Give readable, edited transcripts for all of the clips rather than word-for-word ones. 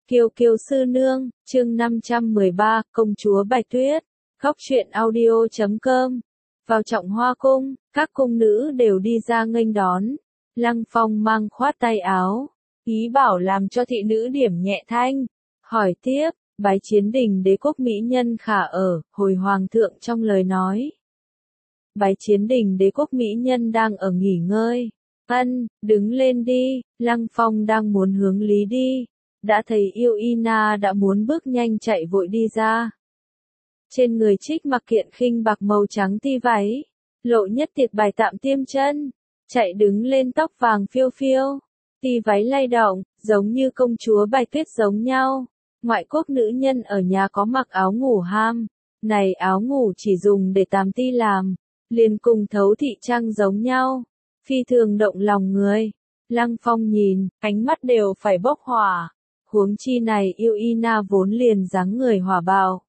Kiều Kiều sư nương, chương 513, công chúa Bạch Tuyết. Góc truyện audio.com. Vào Trọng Hoa cung, các cung nữ đều đi ra nghênh đón. Lăng Phong mang khoát tay áo, ý bảo làm cho thị nữ điểm nhẹ thanh. Hỏi tiếp, bái chiến đình đế quốc mỹ nhân khả ở, hồi hoàng thượng trong lời nói. Bái chiến đình đế quốc mỹ nhân đang ở nghỉ ngơi. Đứng lên đi, Lăng Phong đang muốn hướng lý đi. Đã thấy Yêu Ina đã muốn bước nhanh chạy vội đi ra. Trên người trích mặc kiện khinh bạc màu trắng ti váy, lộ nhất tiệt bài tạm tiêm chân, chạy đứng lên tóc vàng phiêu phiêu, ti váy lay động, giống như công chúa Bạch Tuyết giống nhau. Ngoại quốc nữ nhân ở nhà có mặc áo ngủ ham, này áo ngủ chỉ dùng để tàm ti làm, liền cùng thấu thị trang giống nhau, phi thường động lòng người. Lăng Phong nhìn, ánh mắt đều phải bốc hỏa. Huống chi này Yêu Ina vốn liền dáng người hỏa bạo.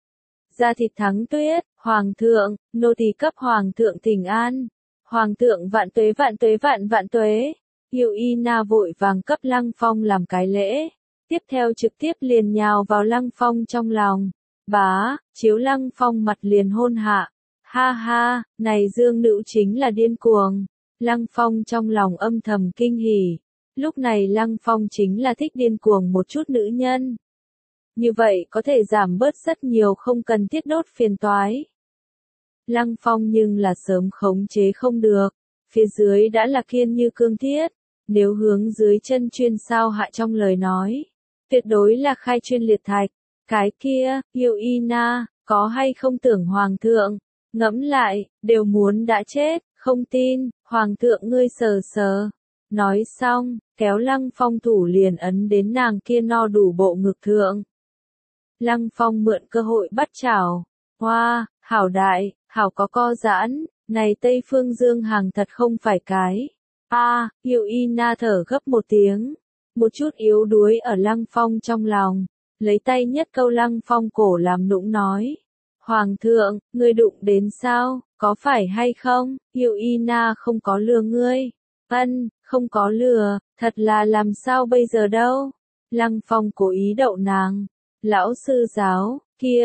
Da thịt thắng tuyết, hoàng thượng, nô tỳ cấp hoàng thượng thỉnh an. Hoàng thượng vạn tuế vạn tuế vạn vạn tuế. Yêu Ina vội vàng cấp Lăng Phong làm cái lễ. Tiếp theo trực tiếp liền nhào vào Lăng Phong trong lòng. Bá, chiếu Lăng Phong mặt liền hôn hạ. Ha ha, này dương nữ chính là điên cuồng. Lăng Phong trong lòng âm thầm kinh hỉ. Lúc này Lăng Phong chính là thích điên cuồng một chút nữ nhân. Như vậy có thể giảm bớt rất nhiều không cần thiết đốt phiền toái. Lăng Phong nhưng là sớm khống chế không được. Phía dưới đã là kiên như cương thiết. Nếu hướng dưới chân chuyên sao hạ trong lời nói. Tuyệt đối là khai chuyên liệt thạch. Cái kia, Yêu Ina, có hay không tưởng hoàng thượng. Ngẫm lại, đều muốn đã chết, không tin, hoàng thượng ngươi sờ sờ. Nói xong, kéo Lăng Phong thủ liền ấn đến nàng kia no đủ bộ ngực thượng. Lăng Phong mượn cơ hội bắt chảo. Hoa, hảo đại, hảo có co giãn, này Tây Phương Dương hàng thật không phải cái. Yêu Ina thở gấp một tiếng. Một chút yếu đuối ở Lăng Phong trong lòng. Lấy tay nhất câu Lăng Phong cổ làm nũng nói. Hoàng thượng, ngươi đụng đến sao, có phải hay không? Yêu Ina không có lừa ngươi. Không có lừa, thật là làm sao bây giờ đâu. Lăng Phong cố ý đậu nàng. Lão sư giáo, kia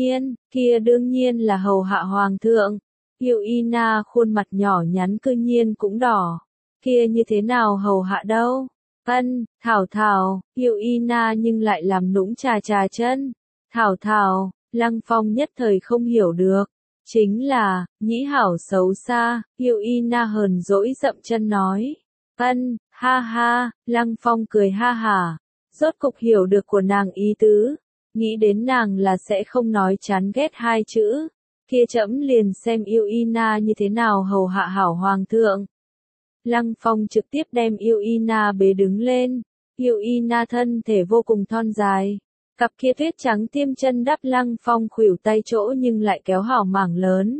đương nhiên là hầu hạ hoàng thượng. Yêu Ina khuôn mặt nhỏ nhắn cư nhiên cũng đỏ. Kia như thế nào hầu hạ đâu? Thảo, Yêu Ina nhưng lại làm nũng trà chân. Thảo, Lăng Phong nhất thời không hiểu được. Chính là, nhĩ hảo xấu xa, Yêu Ina hờn dỗi dậm chân nói. Ha ha, Lăng Phong cười ha hả. Rốt cục hiểu được của nàng ý tứ. Nghĩ đến nàng là sẽ không nói chán ghét hai chữ. Kia trẫm liền xem Yêu Ina như thế nào hầu hạ hảo hoàng thượng. Lăng Phong trực tiếp đem Yêu Ina bế đứng lên. Yêu Ina thân thể vô cùng thon dài. Cặp kia tuyết trắng tiêm chân đắp Lăng Phong khuỷu tay chỗ nhưng lại kéo hảo mảng lớn.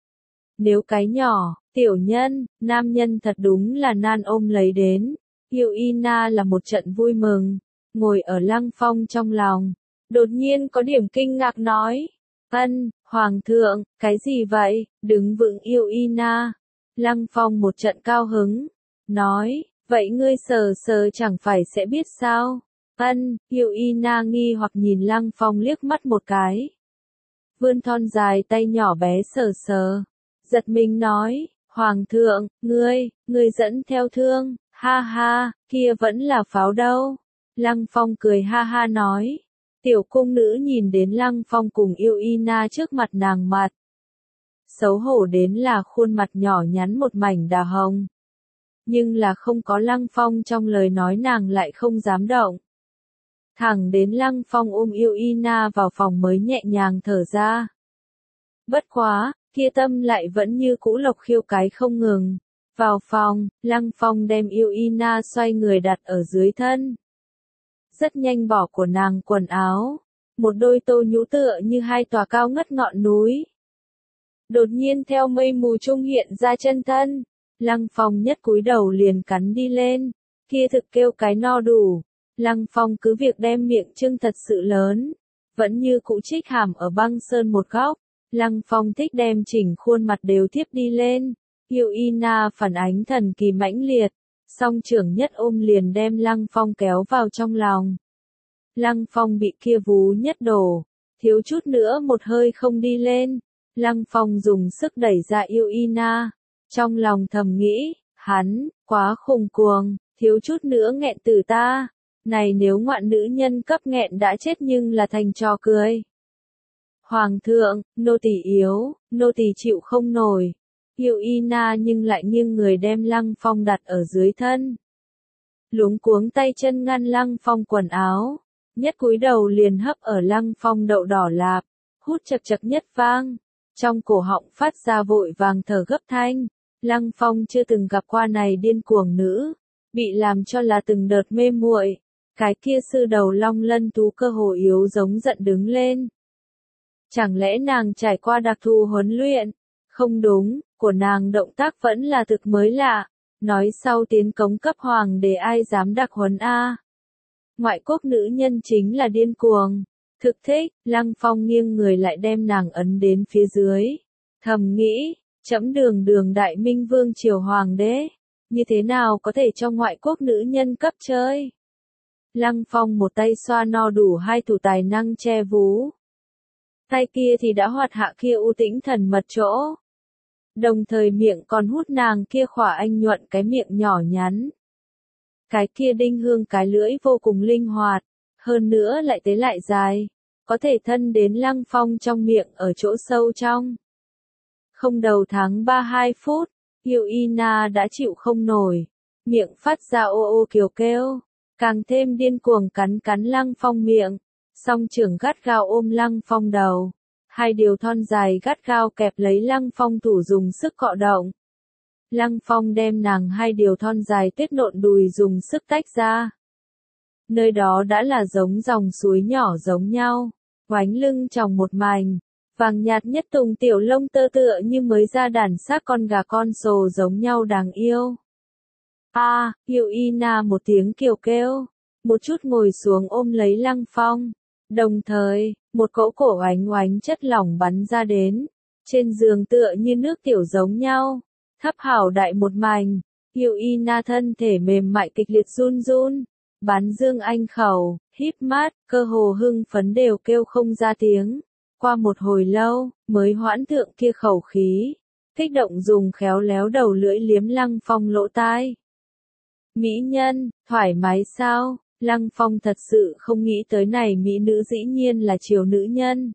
Nếu cái nhỏ, tiểu nhân, nam nhân thật đúng là nan ôm lấy đến. Yêu Ina là một trận vui mừng. Ngồi ở Lăng Phong trong lòng. Đột nhiên có điểm kinh ngạc nói. Hoàng thượng, cái gì vậy? Đứng vững Yêu Ina. Lăng Phong một trận cao hứng. Nói, vậy ngươi sờ sờ chẳng phải sẽ biết sao? Yêu Ina nghi hoặc nhìn Lăng Phong liếc mắt một cái. Vươn thon dài tay nhỏ bé sờ sờ. Giật mình nói, Hoàng thượng, ngươi dẫn theo thương, ha ha, kia vẫn là pháo đâu. Lăng Phong cười ha ha nói. Tiểu cung nữ nhìn đến Lăng Phong cùng Yêu Ina trước mặt nàng mặt. Xấu hổ đến là khuôn mặt nhỏ nhắn một mảnh đào hồng. Nhưng là không có Lăng Phong trong lời nói nàng lại không dám động. Thẳng đến Lăng Phong ôm Yêu Ina vào phòng mới nhẹ nhàng thở ra. Bất quá, kia tâm lại vẫn như cũ lộc khiêu cái không ngừng. Vào phòng, Lăng Phong đem Yêu Ina xoay người đặt ở dưới thân. Rất nhanh bỏ của nàng quần áo. Một đôi tô nhũ tựa như hai tòa cao ngất ngọn núi. Đột nhiên theo mây mù trung hiện ra chân thân. Lăng Phong nhất cúi đầu liền cắn đi lên. Kia thực kêu cái no đủ. Lăng Phong cứ việc đem miệng trưng thật sự lớn. Vẫn như cũ trích hàm ở băng sơn một góc. Lăng Phong thích đem chỉnh khuôn mặt đều tiếp đi lên. Yêu Ina phản ánh thần kỳ mãnh liệt. Song trưởng nhất ôm liền đem Lăng Phong kéo vào trong lòng. Lăng Phong bị kia vú nhất đổ, thiếu chút nữa một hơi không đi lên. Lăng Phong dùng sức đẩy ra Yêu Ina, trong lòng thầm nghĩ, hắn, quá khùng cuồng, thiếu chút nữa nghẹn tử ta. Này nếu ngoạn nữ nhân cấp nghẹn đã chết nhưng là thành trò cười. Hoàng thượng, nô tỳ yếu, nô tỳ chịu không nổi. Yêu Ina nhưng lại nghiêng người đem Lăng Phong đặt ở dưới thân. Luống cuống tay chân ngăn Lăng Phong quần áo, nhất cúi đầu liền hấp ở Lăng Phong đậu đỏ lạp, hút chật chật nhất vang, trong cổ họng phát ra vội vàng thở gấp thanh. Lăng Phong chưa từng gặp qua này điên cuồng nữ, bị làm cho là từng đợt mê muội. Cái kia sư đầu long lân tú cơ hồ yếu giống giận đứng lên. Chẳng lẽ nàng trải qua đặc thù huấn luyện? Không đúng, của nàng động tác vẫn là thực mới lạ. Nói sau tiến cống cấp hoàng để ai dám đặc huấn a? Ngoại quốc nữ nhân chính là điên cuồng. Thực thích, Lăng Phong nghiêng người lại đem nàng ấn đến phía dưới. Thầm nghĩ, trẫm đường đường đại minh vương triều hoàng đế, như thế nào có thể cho ngoại quốc nữ nhân cấp chơi? Lăng Phong một tay xoa no đủ hai thủ tài năng che vú. Tay kia thì đã hoạt hạ kia u tĩnh thần mật chỗ. Đồng thời miệng còn hút nàng kia khỏa anh nhuận cái miệng nhỏ nhắn. Cái kia đinh hương cái lưỡi vô cùng linh hoạt, hơn nữa lại tế lại dài, có thể thân đến Lăng Phong trong miệng ở chỗ sâu trong. Không đầu tháng 32 phút, Yêu Ina đã chịu không nổi, miệng phát ra ô ô kiều kêu, càng thêm điên cuồng cắn cắn Lăng Phong miệng, song trưởng gắt gao ôm Lăng Phong đầu, hai điều thon dài gắt gao kẹp lấy Lăng Phong thủ dùng sức cọ động. Lăng Phong đem nàng hai điều thon dài tuyết nộn đùi dùng sức tách ra. Nơi đó đã là giống dòng suối nhỏ giống nhau, oánh lưng tròng một mảnh, vàng nhạt nhất tùng tiểu lông tơ tựa như mới ra đàn xác con gà con sồ giống nhau đáng yêu. Yêu Ina một tiếng kiều kêu, một chút ngồi xuống ôm lấy Lăng Phong, đồng thời, một cỗ cổ oánh oánh chất lỏng bắn ra đến, trên giường tựa như nước tiểu giống nhau, thấp hảo đại một mảnh, Yêu Ina thân thể mềm mại kịch liệt run run, bán dương anh khẩu, híp mắt, cơ hồ hưng phấn đều kêu không ra tiếng. Qua một hồi lâu, mới hoãn thượng kia khẩu khí, kích động dùng khéo léo đầu lưỡi liếm Lăng Phong lỗ tai. Mỹ nhân, thoải mái sao? Lăng Phong thật sự không nghĩ tới này mỹ nữ dĩ nhiên là triều nữ nhân.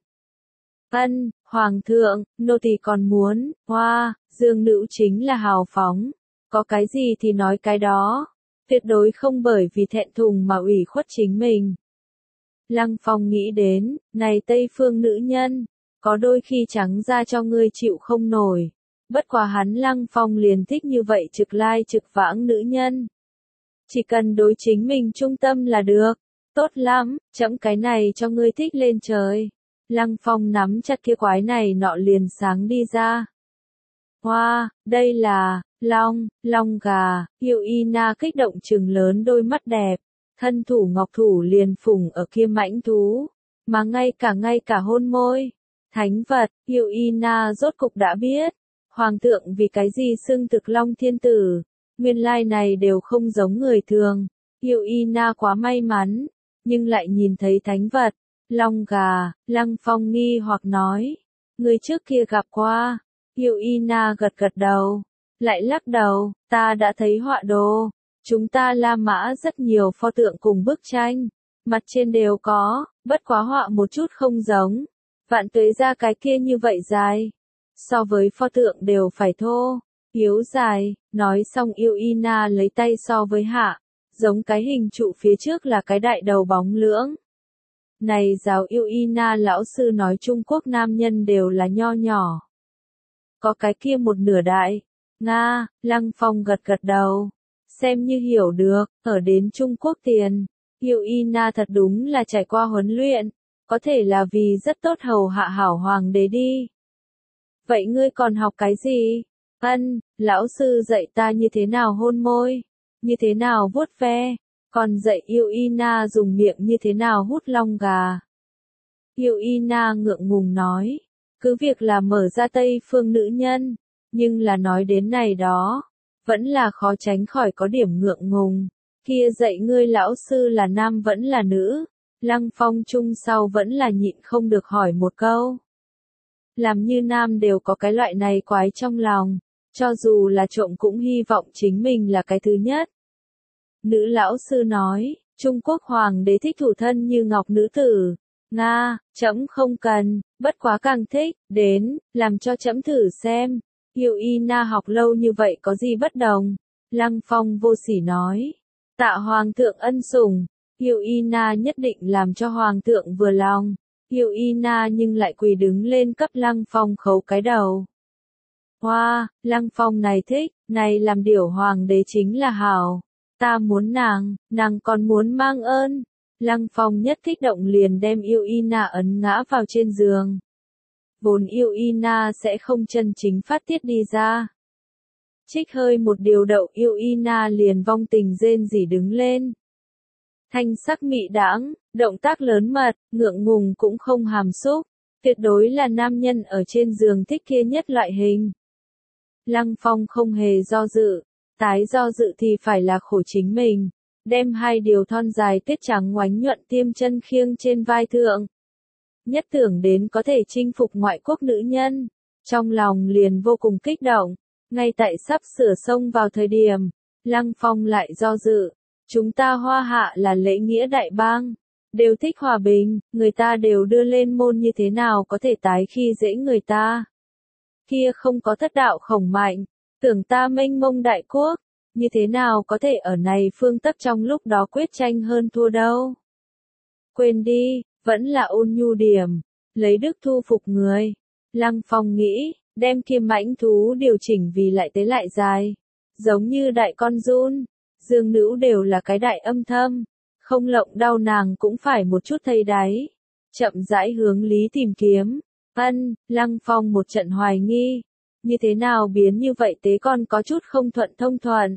Hoàng thượng, nô tỳ còn muốn, dương nữ chính là hào phóng, có cái gì thì nói cái đó, tuyệt đối không bởi vì thẹn thùng mà ủy khuất chính mình. Lăng Phong nghĩ đến, này Tây phương nữ nhân, có đôi khi trắng ra cho ngươi chịu không nổi, bất quá hắn Lăng Phong liền thích như vậy trực lai trực vãng nữ nhân. Chỉ cần đối chính mình trung tâm là được, tốt lắm, chấm cái này cho ngươi thích lên trời. Lăng Phong nắm chặt kia quái này nọ liền sáng đi ra. Đây là, long gà, Yêu Ina kích động trừng lớn đôi mắt đẹp, thân thủ ngọc thủ liền phủng ở kia mãnh thú, mà ngay cả hôn môi. Thánh vật, Yêu Ina rốt cục đã biết, Hoàng thượng vì cái gì xưng thực Long Thiên Tử, nguyên lai này đều không giống người thường. Yêu Ina quá may mắn, nhưng lại nhìn thấy thánh vật, long gà. Lăng Phong nghi hoặc nói, người trước kia gặp qua. Yêu Ina gật đầu, lại lắc đầu, ta đã thấy họa đồ, chúng ta La Mã rất nhiều pho tượng cùng bức tranh, mặt trên đều có, bất quá họa một chút không giống, vạn tuế ra cái kia như vậy dài, so với pho tượng đều phải thô, yếu dài. Nói xong Yêu Ina lấy tay so với hạ, giống cái hình trụ phía trước là cái đại đầu bóng lưỡng. Này giáo Yêu Ina lão sư nói Trung Quốc nam nhân đều là nho nhỏ. Có cái kia một nửa đại. Nga, Lăng Phong gật đầu. Xem như hiểu được, ở đến Trung Quốc tiền. Yêu Ina thật đúng là trải qua huấn luyện. Có thể là vì rất tốt hầu hạ hảo hoàng đế đi. Vậy ngươi còn học cái gì? Lão sư dạy ta như thế nào hôn môi, như thế nào vuốt ve, còn dạy Yêu Ina dùng miệng như thế nào hút long gà. Yêu Ina ngượng ngùng nói, cứ việc là mở ra Tây phương nữ nhân, nhưng là nói đến này đó, vẫn là khó tránh khỏi có điểm ngượng ngùng. Kia dạy ngươi lão sư là nam vẫn là nữ? Lăng Phong chung sau vẫn là nhịn không được hỏi một câu. Làm như nam đều có cái loại này quái trong lòng, cho dù là trộm cũng hy vọng chính mình là cái thứ nhất. Nữ lão sư nói, Trung Quốc hoàng đế thích thủ thân như ngọc nữ tử. Nga, trẫm không cần, bất quá càng thích, đến, làm cho trẫm thử xem. Yêu y na học lâu như vậy có gì bất đồng? Lăng Phong vô sỉ nói. Tạ hoàng thượng ân sủng, Yêu y na nhất định làm cho hoàng thượng vừa lòng. Yêu y na nhưng lại quỳ đứng lên cấp Lăng Phong khấu cái đầu. Hoa, Lăng Phong này thích, này làm điều hoàng đế chính là hảo. Ta muốn nàng còn muốn mang ơn. Lăng Phong nhất kích động liền đem Yêu y na ấn ngã vào trên giường. Vốn Yêu y na sẽ không chân chính phát tiết đi ra. Trích hơi một điều đậu Yêu y na liền vong tình rên rỉ đứng lên. Thanh sắc mị đãng, động tác lớn mật, ngượng ngùng cũng không hàm xúc, tuyệt đối là nam nhân ở trên giường thích kia nhất loại hình. Lăng Phong không hề do dự, tái do dự thì phải là khổ chính mình, đem hai điều thon dài tiết trắng ngoánh nhuận tiêm chân khiêng trên vai thượng. Nhất tưởng đến có thể chinh phục ngoại quốc nữ nhân, trong lòng liền vô cùng kích động, ngay tại sắp sửa xông vào thời điểm, Lăng Phong lại do dự. Chúng ta Hoa Hạ là lễ nghĩa đại bang, đều thích hòa bình, người ta đều đưa lên môn như thế nào có thể tái khi dễ người ta. Kia không có thất đạo khổng mạnh, tưởng ta mênh mông đại quốc, như thế nào có thể ở này phương tắc trong lúc đó quyết tranh hơn thua đâu. Quên đi, vẫn là ôn nhu điểm, lấy đức thu phục người. Lăng Phong nghĩ, đem kia mãnh thú điều chỉnh vì lại tế lại dài, giống như đại con giun. Dương nữ đều là cái đại âm thâm, không lộng đau nàng cũng phải một chút thấy đáy. Chậm rãi hướng lý tìm kiếm, Lăng Phong một trận hoài nghi, như thế nào biến như vậy tế con có chút không thuận thông thuận.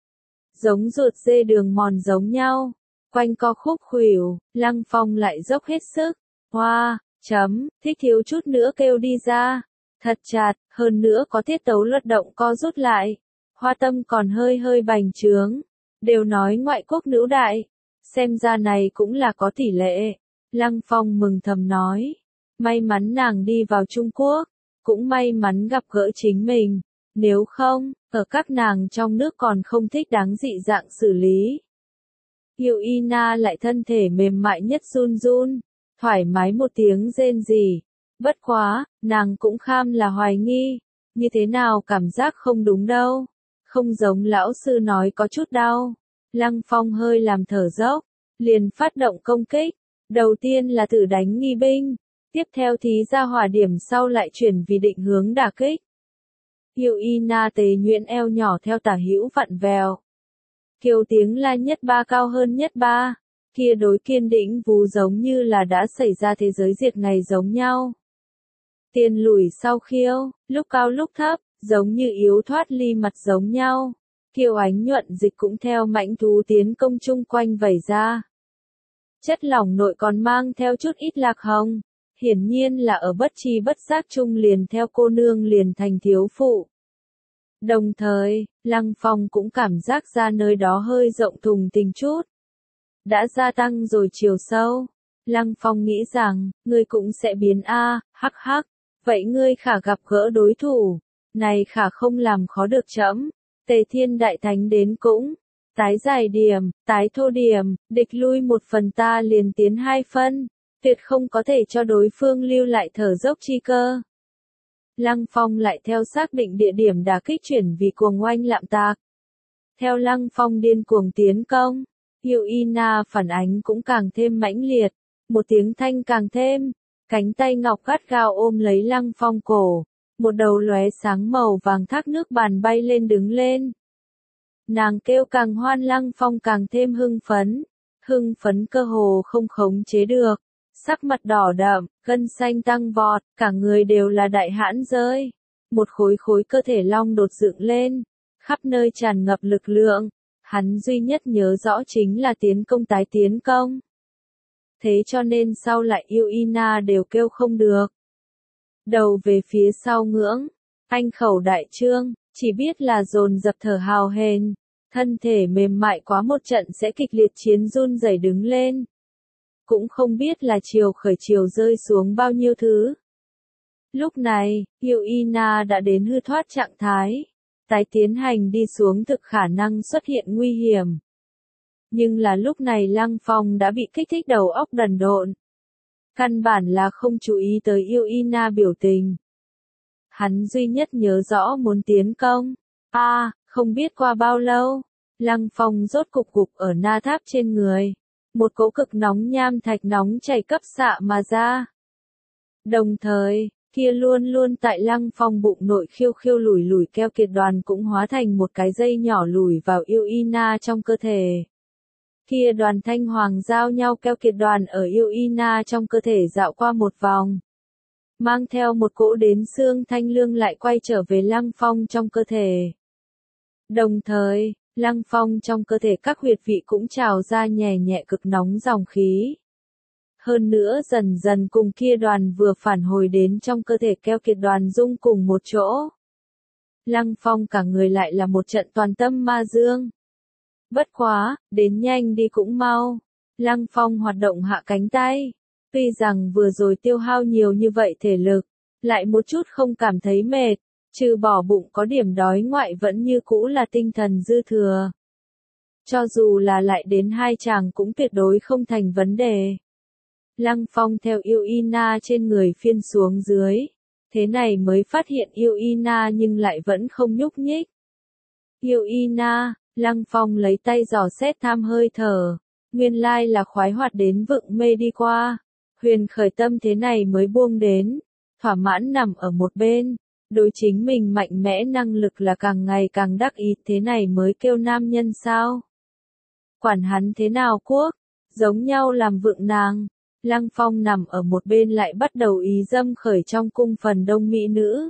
Giống ruột dê đường mòn giống nhau, quanh co khúc khuỷu, Lăng Phong lại dốc hết sức, hoa, thích thiếu chút nữa kêu đi ra, thật chặt, hơn nữa có tiết tấu luật động co rút lại, hoa tâm còn hơi hơi bành trướng. Đều nói ngoại quốc nữ đại, xem ra này cũng là có tỷ lệ. Lăng Phong mừng thầm nói, may mắn nàng đi vào Trung Quốc, cũng may mắn gặp gỡ chính mình, nếu không, ở các nàng trong nước còn không thích đáng dị dạng xử lý. Yêu y na lại thân thể mềm mại nhất run run, thoải mái một tiếng rên rỉ, bất quá, nàng cũng kham là hoài nghi, như thế nào cảm giác không đúng đâu. Không giống lão sư nói có chút đau. Lăng Phong hơi làm thở dốc, liền phát động công kích. Đầu tiên là thử đánh nghi binh, tiếp theo thì ra hỏa điểm sau lại chuyển vì định hướng đả kích. Yêu y na tế nhuyễn eo nhỏ theo tả hữu vặn vèo. Kiều tiếng la nhất ba cao hơn nhất ba, kia đối kiên định vú giống như là đã xảy ra thế giới diệt ngày giống nhau. Tiền lùi sau khiêu, lúc cao lúc thấp. Giống như yếu thoát ly mặt giống nhau, kiều ánh nhuận dịch cũng theo mãnh thú tiến công chung quanh vẩy ra. Chất lỏng nội còn mang theo chút ít lạc hồng, hiển nhiên là ở bất tri bất giác chung liền theo cô nương liền thành thiếu phụ. Đồng thời, Lăng Phong cũng cảm giác ra nơi đó hơi rộng thùng tình chút. Đã gia tăng rồi chiều sâu. Lăng Phong nghĩ rằng, ngươi cũng sẽ biến hắc hắc, vậy ngươi khả gặp gỡ đối thủ. Này khả không làm khó được trẫm. Tề Thiên Đại Thánh đến cũng. Tái giải điểm, tái thô điểm, địch lui một phần ta liền tiến hai phân. Tuyệt không có thể cho đối phương lưu lại thở dốc chi cơ. Lăng Phong lại theo xác định địa điểm đả kích chuyển vì cuồng oanh lạm tạc. Theo Lăng Phong điên cuồng tiến công, Yêu y na phản ánh cũng càng thêm mãnh liệt. Một tiếng thanh càng thêm, cánh tay ngọc gắt gao ôm lấy Lăng Phong cổ. Một đầu lóe sáng màu vàng thác nước bàn bay lên đứng lên. Nàng kêu càng hoan, Lăng Phong càng thêm hưng phấn cơ hồ không khống chế được, sắc mặt đỏ đậm, gân xanh tăng vọt, cả người đều là đại hãn rơi. Một khối cơ thể long đột dựng lên, khắp nơi tràn ngập lực lượng, hắn duy nhất nhớ rõ chính là tiến công tái tiến công. Thế cho nên sau lại Yêu y na đều kêu không được. Đầu về phía sau ngưỡng, anh khẩu đại trương, chỉ biết là dồn dập thở hào hển, thân thể mềm mại quá một trận sẽ kịch liệt chiến run rẩy đứng lên. cũng không biết là chiều khởi chiều rơi xuống bao nhiêu thứ. Lúc này, Yêu Ina đã đến hư thoát trạng thái, tái tiến hành đi xuống thực khả năng xuất hiện nguy hiểm. Nhưng là lúc này Lăng Phong đã bị kích thích đầu óc đần độn. Căn bản là không chú ý tới Yêu Ina biểu tình. Hắn duy nhất nhớ rõ muốn tiến công. Không biết qua bao lâu, Lăng Phong rốt cục gục ở na tháp trên người. Một cỗ cực nóng nham thạch nóng chảy cấp xạ mà ra. Đồng thời, kia luôn luôn tại Lăng Phong bụng nội khiêu khiêu lủi lủi keo kiệt đoàn cũng hóa thành một cái dây nhỏ lùi vào Yêu Ina trong cơ thể. Kia đoàn thanh hoàng giao nhau keo kiệt đoàn ở Yêu Ina trong cơ thể dạo qua một vòng. Mang theo một cỗ đến xương thanh lương lại quay trở về Lăng Phong trong cơ thể. Đồng thời, Lăng Phong trong cơ thể các huyệt vị cũng trào ra nhẹ nhẹ cực nóng dòng khí. Hơn nữa dần dần cùng kia đoàn vừa phản hồi đến trong cơ thể keo kiệt đoàn dung cùng một chỗ. Lăng Phong cả người lại là một trận toàn tâm ma dương. Bất quá, đến nhanh đi cũng mau. Lăng Phong hoạt động hạ cánh tay. Tuy rằng vừa rồi tiêu hao nhiều như vậy thể lực, lại một chút không cảm thấy mệt, trừ bỏ bụng có điểm đói ngoại vẫn như cũ là tinh thần dư thừa. Cho dù là lại đến 2 chàng cũng tuyệt đối không thành vấn đề. Lăng Phong theo Yêu Ina trên người phiên xuống dưới, thế này mới phát hiện Yêu Ina nhưng lại vẫn không nhúc nhích. Yêu Ina, Lăng Phong lấy tay dò xét tham hơi thở, nguyên lai là khoái hoạt đến vựng mê đi qua. Huyền khởi tâm thế này mới buông đến, thỏa mãn nằm ở một bên, đối chính mình mạnh mẽ năng lực là càng ngày càng đắc ý, thế này mới kêu nam nhân sao. Quản hắn thế nào quốc, giống nhau làm vượng nàng. Lăng Phong nằm ở một bên lại bắt đầu ý dâm khởi trong cung phần đông mỹ nữ.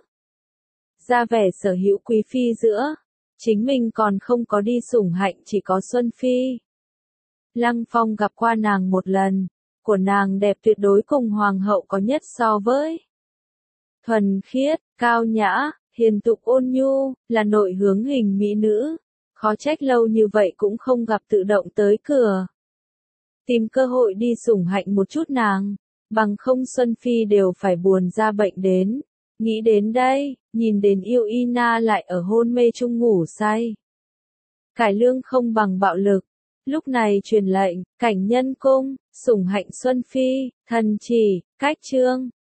Ra vẻ sở hữu quý phi giữa, chính mình còn không có đi sủng hạnh chỉ có Xuân Phi. Lăng Phong gặp qua nàng một lần, của nàng đẹp tuyệt đối cùng hoàng hậu có nhất so với. Thuần khiết, cao nhã, hiền tục ôn nhu, là nội hướng hình mỹ nữ, khó trách lâu như vậy cũng không gặp tự động tới cửa. Tìm cơ hội đi sủng hạnh một chút nàng, bằng không Xuân Phi đều phải buồn ra bệnh đến. Nghĩ đến đây, nhìn đến Yêu Ina lại ở hôn mê chung ngủ say. Cải lương không bằng bạo lực. Lúc này truyền lệnh, cảnh nhân cung, sủng hạnh Xuân Phi, thần chỉ, cách trương.